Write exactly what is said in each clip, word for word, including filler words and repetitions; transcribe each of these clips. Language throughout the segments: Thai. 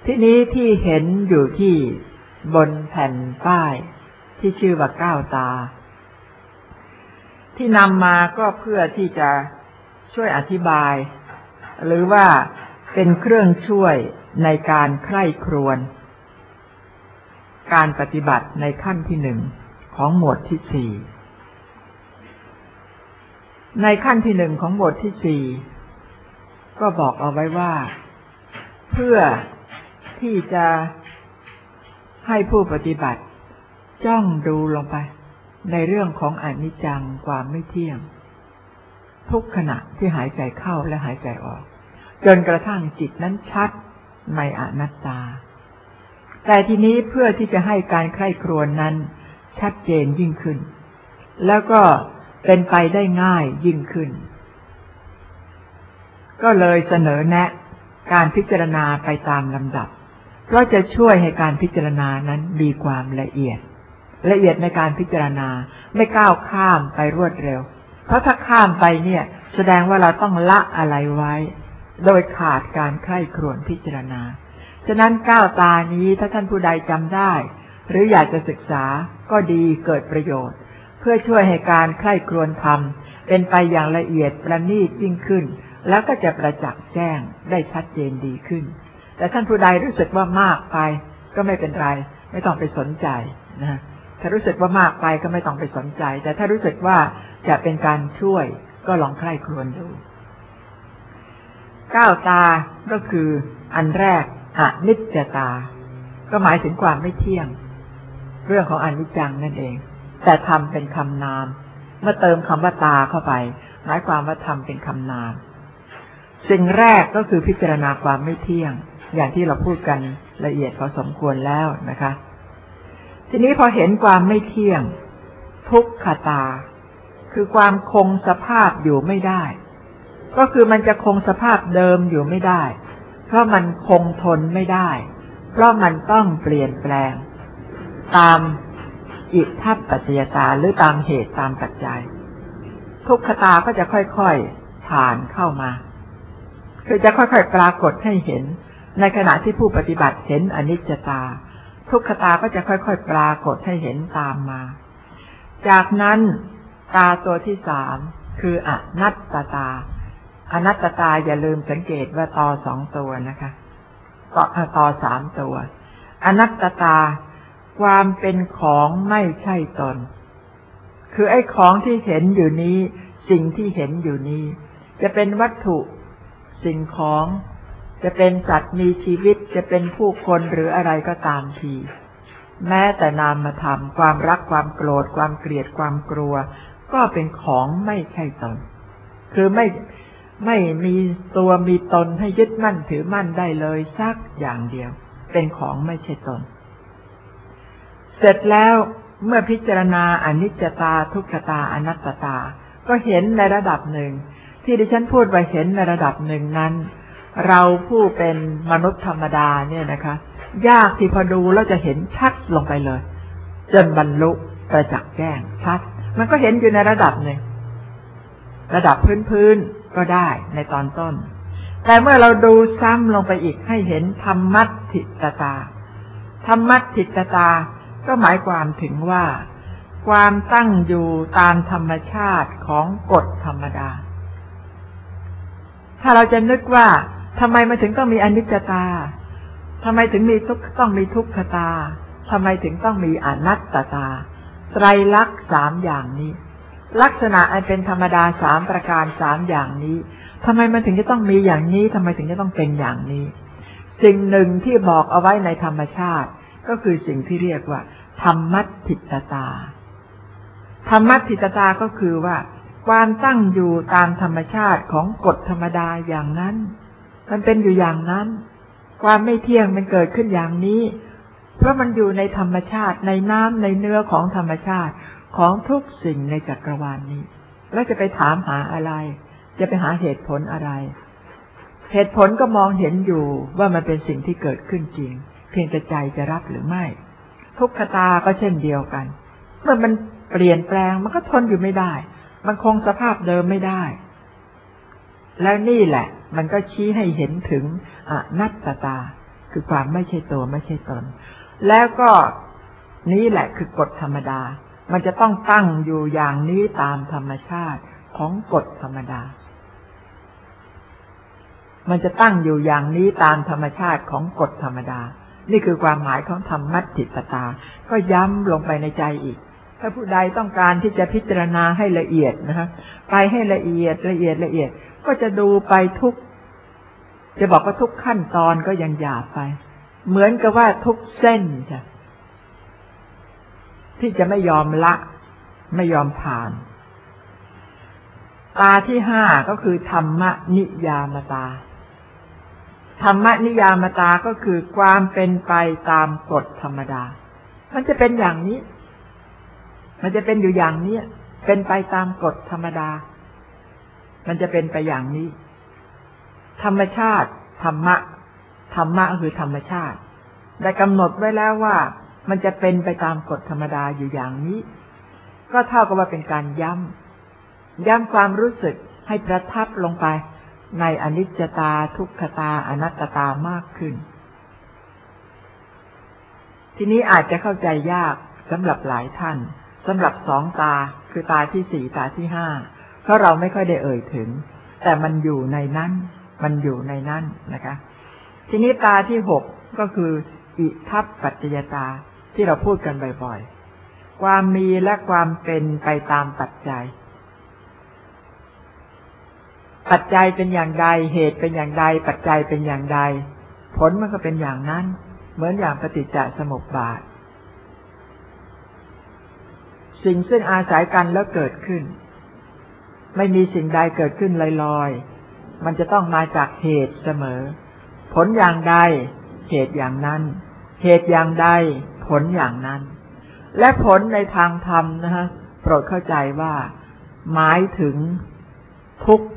ที่นี้ที่เห็นอยู่ที่บนแผ่นป้ายที่ชื่อว่าเก้าตาที่นำมาก็เพื่อที่จะช่วยอธิบายหรือว่าเป็นเครื่องช่วยในการใคร่ครวญการปฏิบัติในขั้นที่หนึ่งของหมวดที่สี่ในขั้นที่หนึ่งของหมวดที่สี่ก็บอกเอาไว้ว่าเพื่อที่จะให้ผู้ปฏิบัติจ้องดูลงไปในเรื่องของอนิจจังความไม่เที่ยงทุกขณะที่หายใจเข้าและหายใจออกจนกระทั่งจิตนั้นชัดในอนัตตาแต่ทีนี้เพื่อที่จะให้การใคร่ครวญนั้นชัดเจนยิ่งขึ้นแล้วก็เป็นไปได้ง่ายยิ่งขึ้นก็เลยเสนอแนะการพิจารณาไปตามลำดับเพราะจะช่วยให้การพิจารณานั้นมีความละเอียดละเอียดในการพิจารณาไม่ก้าวข้ามไปรวดเร็วเพราะถ้าข้ามไปเนี่ยแสดงว่าเราต้องละอะไรไว้โดยขาดการใคร่ครวญพิจารณาฉะนั้นก้าวตานี้ถ้าท่านผู้ใดจำได้หรืออยากจะศึกษาก็ดีเกิดประโยชน์เพื่อช่วยให้การใคร่ครวญธรรมเป็นไปอย่างละเอียดประณีตยิ่งขึ้นแล้วก็จะประจักษ์แจ้งได้ชัดเจนดีขึ้นแต่ท่านผู้ใดรู้สึกว่ามากไปก็ไม่เป็นไรไม่ต้องไปสนใจนะถ้ารู้สึกว่ามากไปก็ไม่ต้องไปสนใจแต่ถ้ารู้สึกว่าจะเป็นการช่วยก็ลองใคร่ครวญดูก้าวตาก็คืออันแรกอนิจจตาก็หมายถึงความไม่เที่ยงเรื่องของอนิจจังนั่นเองแต่ทำเป็นคำนามเมื่อเติมคำว่าตาเข้าไปหมายความว่าทำเป็นคำนามสิ่งแรกก็คือพิจารณาความไม่เที่ยงอย่างที่เราพูดกันละเอียดพอสมควรแล้วนะคะทีนี้พอเห็นความไม่เที่ยงทุกขตาคือความคงสภาพอยู่ไม่ได้ก็คือมันจะคงสภาพเดิมอยู่ไม่ได้เพราะมันคงทนไม่ได้เพราะมันต้องเปลี่ยนแปลงตามอิทธัปปัจจยตาหรือตามเหตุตามปัจจัยทุกขตาก็จะค่อยๆผ่านเข้ามาคือจะค่อยๆปรากฏให้เห็นในขณะที่ผู้ปฏิบัติเห็นอนิจจตาทุกขตาก็จะค่อยๆปรากฏให้เห็นตามมาจากนั้นตาตัวที่สามคืออนัตตตาอนัตตตาอย่าลืมสังเกตว่าตอสองตัวนะคะตอตอสามตัวอนัตตตาความเป็นของไม่ใช่ตนคือไอ้ของที่เห็นอยู่นี้สิ่งที่เห็นอยู่นี้จะเป็นวัตถุสิ่งของจะเป็นสัตว์มีชีวิตจะเป็นผู้คนหรืออะไรก็ตามทีแม้แต่นามธรรมความรักความโกรธความเกลียดความกลัวก็เป็นของไม่ใช่ตนคือไม่ไม่มีตัวมีตนให้ยึดมั่นถือมั่นได้เลยสักอย่างเดียวเป็นของไม่ใช่ตนเสร็จแล้วเมื่อพิจารณาอนิจจตาทุกขตาอนัตตาก็เห็นในระดับหนึ่งที่ดิฉันพูดว่าเห็นในระดับหนึ่งนั้นเราผู้เป็นมนุษย์ธรรมดาเนี่ยนะคะยากที่พอดูแล้วจะเห็นชัดลงไปเลยจนบรรลุประจักษ์แจ้งชัดมันก็เห็นอยู่ในระดับหนึ่งระดับพื้นๆก็ได้ในตอนต้นแต่เมื่อเราดูซ้ำลงไปอีกให้เห็นธรรมัตถิตตาธรรมัตถิตตาก็หมายความถึงว่าความตั้งอยู่ตามธรรมชาติของกฎธรรมดาถ้าเราจะนึกว่าทำไมมันถึงต้องมีอนิจจตาทำไมถึงมีทุกต้องมีทุกขตาทำไมถึงต้องมีอนัตตตาไตรลักษณ์สามอย่างนี้ลักษณะอันเป็นธรรมดาสามประการสามอย่างนี้ทำไมมันถึงจะต้องมีอย่างนี้ทำไมถึงจะต้องเป็นอย่างนี้สิ่งหนึ่งที่บอกเอาไว้ในธรรมชาติก็คือสิ่งที่เรียกว่าธรรมัตถิตตาธรรมัตถิตตาก็คือว่าความตั้งอยู่ตามธรรมชาติของกฎธรรมดาอย่างนั้นมันเป็นอยู่อย่างนั้นความไม่เที่ยงมันเกิดขึ้นอย่างนี้เพราะมันอยู่ในธรรมชาติในน้ำในเนื้อของธรรมชาติของทุกสิ่งในจักรวาลนี้แล้วจะไปถามหาอะไรจะไปหาเหตุผลอะไรเหตุผลก็มองเห็นอยู่ว่ามันเป็นสิ่งที่เกิดขึ้นจริงเพียงแต่ใจจะรับหรือไม่ทุกขตาก็เช่นเดียวกันเมื่อมันเปลี่ยนแปลงมันก็ทนอยู่ไม่ได้มันคงสภาพเดิมไม่ได้แล้วนี่แหละมันก็ชี้ให้เห็นถึงอนัตตาคือความไม่ใช่ตัวไม่ใช่ตนแล้วก็นี้แหละคือกฎธรรมดามันจะต้องตั้งอยู่อย่างนี้ตามธรรมชาติของกฎธรรมดามันจะตั้งอยู่อย่างนี้ตามธรรมชาติของกฎธรรมดานี่คือความหมายของธรรมัตถิปตาก็ย้ำลงไปในใจอีกถ้าผู้ใดต้องการที่จะพิจารณาให้ละเอียดนะคะไปให้ละเอียดละเอียดละเอียดก็จะดูไปทุกจะบอกว่าทุกขั้นตอนก็ยังหยาบไปเหมือนกับว่าทุกเส้นจ้ะที่จะไม่ยอมละไม่ยอมผ่านตาที่ห้าก็คือธรรมนิยามตาธรรมนิยามตาก็คือความเป็นไปตามกฎธรรมดามันจะเป็นอย่างนี้มันจะเป็นอยู่อย่างนี้เป็นไปตามกฎธรรมดามันจะเป็นไปอย่างนี้ธรรมชาติธรรมะธรรมะคือธรรมชาติได้กำหนดไว้แล้วว่ามันจะเป็นไปตามกฎธรรมดาอยู่อย่างนี้ก็เท่ากับว่าเป็นการย้ำย้ำความรู้สึกให้ประทับลงไปในอนิจจตาทุกขตาอนัตตามากขึ้นทีนี้อาจจะเข้าใจยากสำหรับหลายท่านสำหรับสองตาคือตาที่สี่ตาที่ห้าเพราะเราไม่ค่อยได้เอ่ยถึงแต่มันอยู่ในนั้นมันอยู่ในนั้นนะคะทีนี้ตาที่หกก็คืออิทัปปัจจยตาที่เราพูดกันบ่อยๆความมีและความเป็นไปตามปัจจัยปัจจัยเป็นอย่างใดเหตุเป็นอย่างใดปัจจัยเป็นอย่างใดผลมันก็เป็นอย่างนั้นเหมือนอย่างปฏิจจสมุปบาทสิ่งซึ่งอาศัยกันแล้วเกิดขึ้นไม่มีสิ่งใดเกิดขึ้นลอยๆมันจะต้องมาจากเหตุเสมอผลอย่างใดเหตุอย่างนั้นเหตุอย่างใดผลอย่างนั้นและผลในทางธรรมนะฮะโปรดเข้าใจว่าหมายถึงทุกข์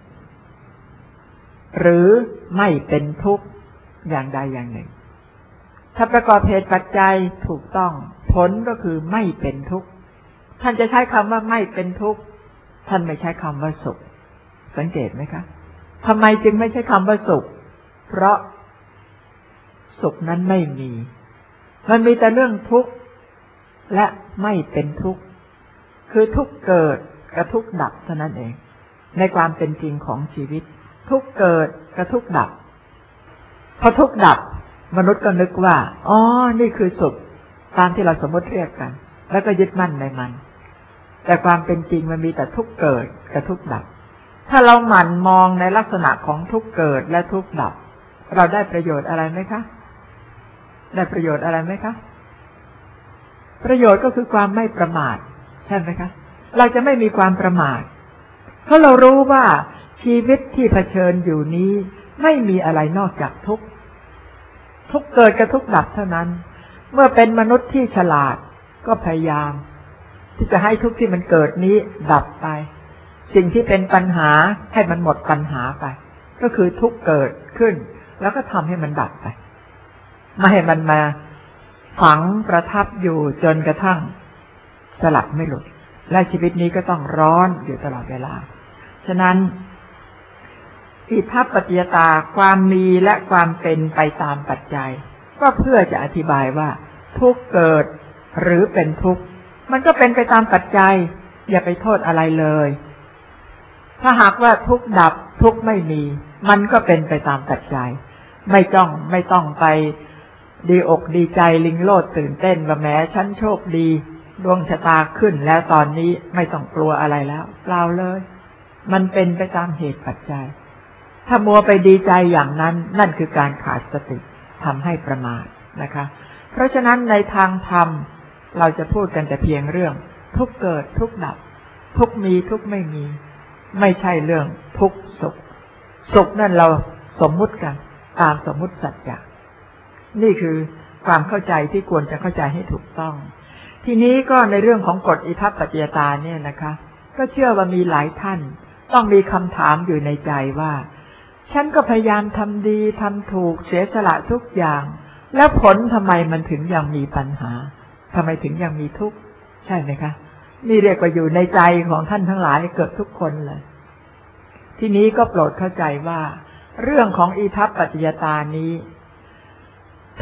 หรือไม่เป็นทุกข์อย่างใดอย่างหนึ่งถ้าประกอบเหตุปัจจัยถูกต้องผลก็คือไม่เป็นทุกข์ท่านจะใช้คำว่าไม่เป็นทุกข์ท่านไม่ใช้คำว่าสุขสังเกตไหมคะทำไมจึงไม่ใช้คำว่าสุขเพราะสุขนั้นไม่มีมันมีแต่เรื่องทุกข์และไม่เป็นทุกข์คือทุกข์เกิดกับทุกข์ดับเท่านั้นเองในความเป็นจริงของชีวิตทุกข์เกิดกับทุกข์ดับพอทุกข์ดับมนุษย์ก็นึกว่าอ๋อนี่คือสุขตามที่เราสมมติเรียกกันแล้วก็ยึดมั่นในมันแต่ความเป็นจริงมันมีแต่ทุกข์เกิดกับทุกข์ดับถ้าเราหมั่นมองในลักษณะของทุกข์เกิดและทุกข์ดับเราได้ประโยชน์อะไรไหมคะได้ประโยชน์อะไรไหมคะประโยชน์ก็คือความไม่ประมาทใช่ไหมคะเราจะไม่มีความประมาทเพราะเรารู้ว่าชีวิตที่เผชิญอยู่นี้ไม่มีอะไรนอกจากทุกข์ทุกข์เกิดกับทุกข์ดับเท่านั้นเมื่อเป็นมนุษย์ที่ฉลาดก็พยายามที่จะให้ทุกข์ที่มันเกิดนี้ดับไปสิ่งที่เป็นปัญหาให้มันหมดปัญหาไปก็คือทุกข์เกิดขึ้นแล้วก็ทำให้มันดับไปไม่ให้มันมาฝังประทับอยู่จนกระทั่งสลัดไม่หลุดและชีวิตนี้ก็ต้องร้อนอยู่ตลอดเวลาฉะนั้นอิทัปปัจจยตาความมีและความเป็นไปตามปัจจัยก็เพื่อจะอธิบายว่าทุกข์เกิดหรือเป็นทุกข์มันก็เป็นไปตามปัจจัยอย่าไปโทษอะไรเลยถ้าหากว่าทุกข์ดับทุกข์ไม่มีมันก็เป็นไปตามปัจจัยไม่จ้องไม่ต้องไปดีอกดีใจลิงโลดตื่นเต้นว่าแม้ฉันโชคดีดวงชะตาขึ้นแล้วตอนนี้ไม่ต้องกลัวอะไรแล้วเปล่าเลยมันเป็นไปตามเหตุปัจจัยถ้ามัวไปดีใจอย่างนั้นนั่นคือการขาดสติทำให้ประมาทนะคะเพราะฉะนั้นในทางธรรมเราจะพูดกันแต่เพียงเรื่องทุกเกิดทุกดับทุกมีทุกไม่มีไม่ใช่เรื่องทุกสุขสุขนั่นเราสมมุติกันตามสมมุติสัจจะนี่คือความเข้าใจที่ควรจะเข้าใจให้ถูกต้องทีนี้ก็ในเรื่องของกฎอิทัปปัจจยตาเนี่ยนะคะก็เชื่อว่ามีหลายท่านต้องมีคำถามอยู่ในใจว่าฉันก็พยายามทำดีทำถูกเสียสละทุกอย่างแล้วผลทำไมมันถึงยังมีปัญหาทำไมถึงยังมีทุกข์ใช่ไหมคะนี่เรียกว่าอยู่ในใจของท่านทั้งหลายเกือบทุกคนเลยทีนี้ก็โปรดเข้าใจว่าเรื่องของอิทัปปัจจยตานี้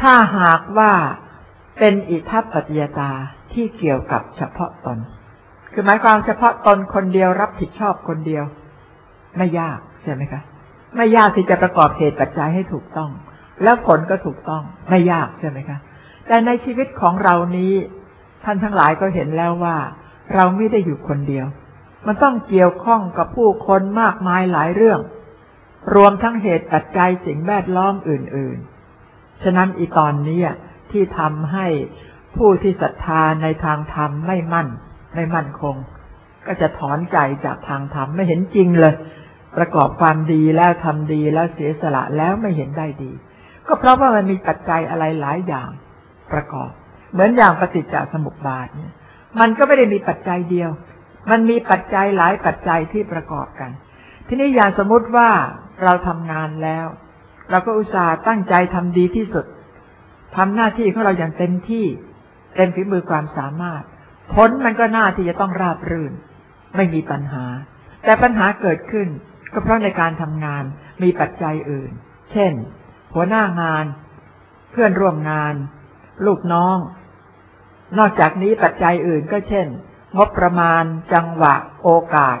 ถ้าหากว่าเป็นอิทัปปัจจยตาที่เกี่ยวกับเฉพาะตนคือหมายความเฉพาะตนคนเดียวรับผิดชอบคนเดียวไม่ยากใช่ไหมคะไม่ยากที่จะประกอบเหตุปัจจัยให้ถูกต้องแล้วผลก็ถูกต้องไม่ยากใช่ไหมคะแต่ในชีวิตของเรานี้ท่านทั้งหลายก็เห็นแล้วว่าเราไม่ได้อยู่คนเดียวมันต้องเกี่ยวข้องกับผู้คนมากมายหลายเรื่องรวมทั้งเหตุปัจจัยสิ่งแวดล้อมอื่นๆฉะนั้นอีตอนนี้ที่ทำให้ผู้ที่ศรัทธาในทางธรรมไม่มั่นไม่มั่นคงก็จะถอนใจจากทางธรรมไม่เห็นจริงเลยประกอบความดีแล้วทำดีแล้วเสียสละแล้วไม่เห็นได้ดีก็เพราะว่ามันมีปัจจัยอะไรหลายอย่างประกอบเหมือนอย่างปฏิจจสมุปบาทเนี่ยมันก็ไม่ได้มีปัจจัยเดียวมันมีปัจจัยหลายปัจจัยที่ประกอบกันทีนี้อย่างสมมติว่าเราทำงานแล้วเราก็อุตส่าห์ตั้งใจทำดีที่สุดทำหน้าที่ของเราอย่างเต็มที่เต็มฝีมือความสามารถผลมันก็น่าที่จะต้องราบรื่นไม่มีปัญหาแต่ปัญหาเกิดขึ้นก็เพราะในการทำงานมีปัจจัยอื่นเช่นหัวหน้างานเพื่อนร่วมงานลูกน้องนอกจากนี้ปัจจัยอื่นก็เช่นงบประมาณจังหวะโอกาส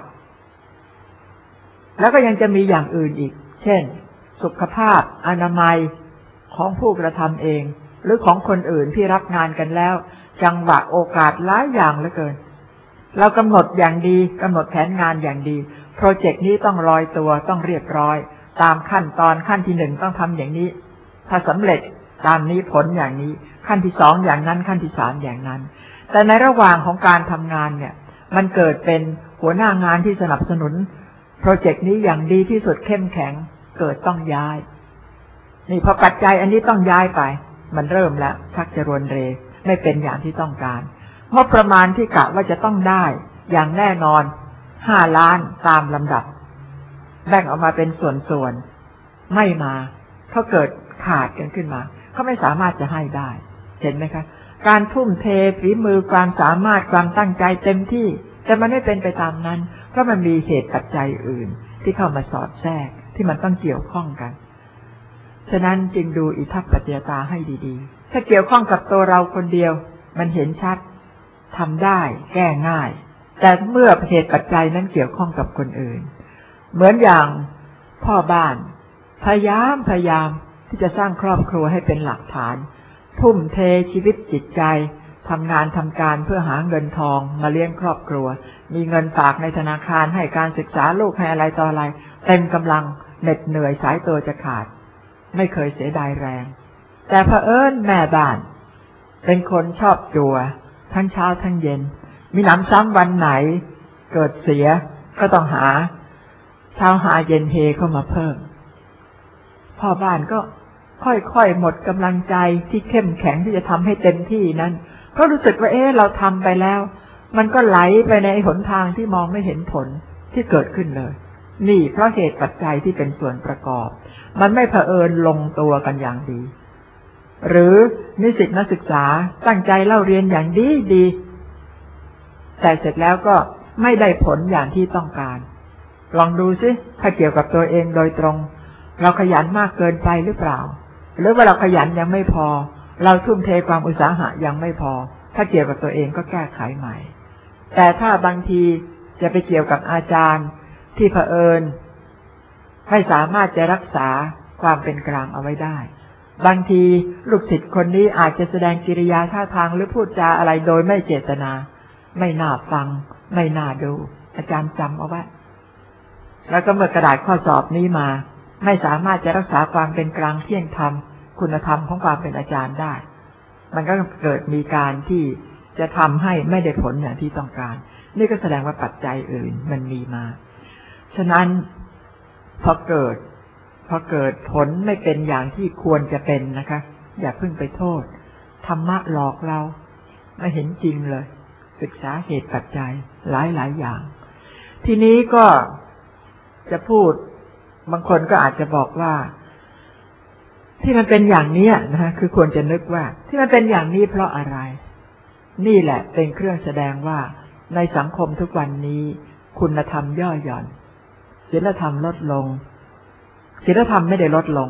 แล้วก็ยังจะมีอย่างอื่นอีกเช่นสุขภาพอนามัยของผู้กระทำเองหรือของคนอื่นที่รับงานกันแล้วจังหวะโอกาสหลายอย่างเหลือเกินเรากำหนดอย่างดีกำหนดแผนงานอย่างดีโปรเจกต์นี้ต้องลอยตัวต้องเรียบร้อยตามขั้นตอนขั้นที่หนึ่งต้องทำอย่างนี้ถ้าสำเร็จตามนี้ผลอย่างนี้ขั้นที่สองอย่างนั้นขั้นที่สามอย่างนั้นแต่ในระหว่างของการทำงานเนี่ยมันเกิดเป็นหัวหน้างานที่สนับสนุนโปรเจกต์นี้อย่างดีที่สุดเข้มแข็งเกิดต้องย้ายนี่พอปัจจัยอันนี้ต้องย้ายไปมันเริ่มแล้วชักจะรวนเรไม่เป็นอย่างที่ต้องการงบประมาณที่กะว่าจะต้องได้อย่างแน่นอนห้าล้านตามลำดับแบ่งออกมาเป็นส่วนๆไม่มาเขาเกิดขาดกันขึ้นมาเขาไม่สามารถจะให้ได้เห็นไหมคะการทุ่มเทฝีมือความสามารถความตั้งใจเต็มที่แต่มันไม่เป็นไปตามนั้นเพราะมันมีเหตุปัจจัยอื่นที่เข้ามาสอดแทรกที่มันต้องเกี่ยวข้องกันฉะนั้นจึงดูอิทัปปัจจยตาให้ดีๆถ้าเกี่ยวข้องกับตัวเราคนเดียวมันเห็นชัดทำได้แก้ง่ายแต่เมื่อเหตุปัจจัยนั้นเกี่ยวข้องกับคนอื่นเหมือนอย่างพ่อบ้านพยายามพยายามที่จะสร้างครอบครัวให้เป็นหลักฐานทุ่มเทชีวิตจิตใจทำงานทำการเพื่อหาเงินทองมาเลี้ยงครอบครัวมีเงินฝากในธนาคารให้การศึกษาลูกให้อะไรต่ออะไรเต็มกำลังเหน็ดเหนื่อยสายตัวจะขาดไม่เคยเสียดายแรงแต่เผอิญแม่บ้านเป็นคนชอบจั่วทั้งเช้าทั้งเย็นมีหนำซ้ำวันไหนเกิดเสียก็ต้องหาเช้าหาเย็นเฮเข้ามาเพิ่มพ่อบ้านก็ค่อยๆหมดกำลังใจที่เข้มแข็งที่จะทำให้เต็มที่นั้นเพราะรู้สึกว่าเอ๊ะเราทำไปแล้วมันก็ไหลไปในหนทางที่มองไม่เห็นผลที่เกิดขึ้นเลยนี่เพราะเหตุปัจจัยที่เป็นส่วนประกอบมันไม่เผอิญลงตัวกันอย่างดีหรือนิสิตนักศึกษาตั้งใจเล่าเรียนอย่างดีดีแต่เสร็จแล้วก็ไม่ได้ผลอย่างที่ต้องการลองดูสิถ้าเกี่ยวกับตัวเองโดยตรงเราขยันมากเกินไปหรือเปล่าหรือว่าเราขยันยังไม่พอเราทุ่มเทความอุตสาหะยังไม่พอถ้าเกี่ยวกับตัวเองก็แก้ไขใหม่แต่ถ้าบางทีจะไปเกี่ยวกับอาจารย์ที่เผอิญไม่สามารถจะรักษาความเป็นกลางเอาไว้ได้บางทีลูกศิษย์คนนี้อาจจะแสดงกิริยาท่าทางหรือพูดจาอะไรโดยไม่เจตนาไม่น่าฟังไม่น่าดูอาจารย์จำเอาไว้แล้วก็เมื่อกระดาษข้อสอบนี้มาไม่สามารถจะรักษาความเป็นกลางเที่ยงธรรมคุณธรรมของความเป็นอาจารย์ได้มันก็เกิดมีการที่จะทำให้ไม่ได้ผลอย่างที่ต้องการนี่ก็แสดงว่าปัจจัยอื่นมันมีมาฉะนั้นพอเกิดพอเกิดผลไม่เป็นอย่างที่ควรจะเป็นนะคะอย่าเพิ่งไปโทษธรรมะหลอกเราไม่เห็นจริงเลยศึกษาเหตุปัจจัยหลายหลายอย่างทีนี้ก็จะพูดบางคนก็อาจจะบอกว่าที่มันเป็นอย่างนี้นะคือควรจะนึกว่าที่มันเป็นอย่างนี้เพราะอะไรนี่แหละเป็นเครื่องแสดงว่าในสังคมทุกวันนี้คุณธรรมย่อหย่อนศีลธรรมลดลงศีลธรรมไม่ได้ลดลง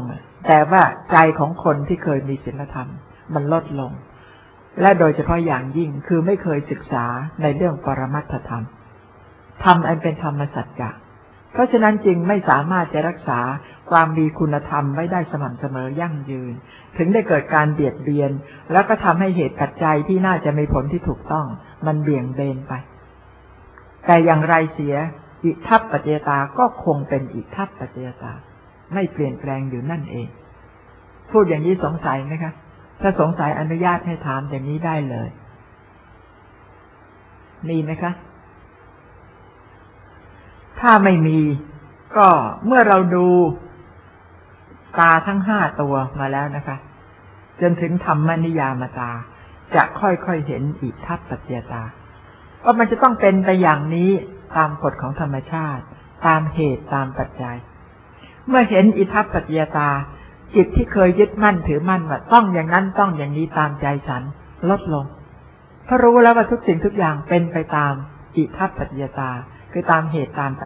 แต่ว่าใจของคนที่เคยมีศีลธรรมมันลดลงและโดยเฉพาะอย่างยิ่งคือไม่เคยศึกษาในเรื่องปรมัตถธรรมธรรมอันเป็นธรรมสัจจะเพราะฉะนั้นจึงไม่สามารถจะรักษาความมีคุณธรรมไว้ได้สม่ำเสมอยั่งยืนถึงได้เกิดการเบียดเบียนแล้วก็ทำให้เหตุปัจจัยที่น่าจะมีผลที่ถูกต้องมันเบี่ยงเบนไปแต่อย่างไรเสียอิทัปปัจจยตาก็คงเป็นอิทัปปัจจยตาไม่เปลี่ยนแปลงอยู่นั่นเองพูดอย่างนี้สงสัยไหมคะถ้าสงสัยอนุญาตให้ถามอย่างนี้ได้เลยมีไหมคะถ้าไม่มีก็เมื่อเราดูตาทั้งห้าตัวมาแล้วนะคะจนถึงธรรมนิยามตาจะค่อยๆเห็นอิทัปปัจจยตาว่ามันจะต้องเป็นไปอย่างนี้ตามกฎของธรรมชาติตามเหตุตามปัจจัยเมื่อเห็นอิทัปปัจจยตาจิตที่เคยยึดมั่นถือมั่นว่าต้องอย่างนั้นต้องอย่างนี้ตามใจฉันลดลงเพราะรู้แล้วว่าทุกสิ่งทุกอย่างเป็นไปตามอิทัปปัจจยตาคือตามเหตุตาม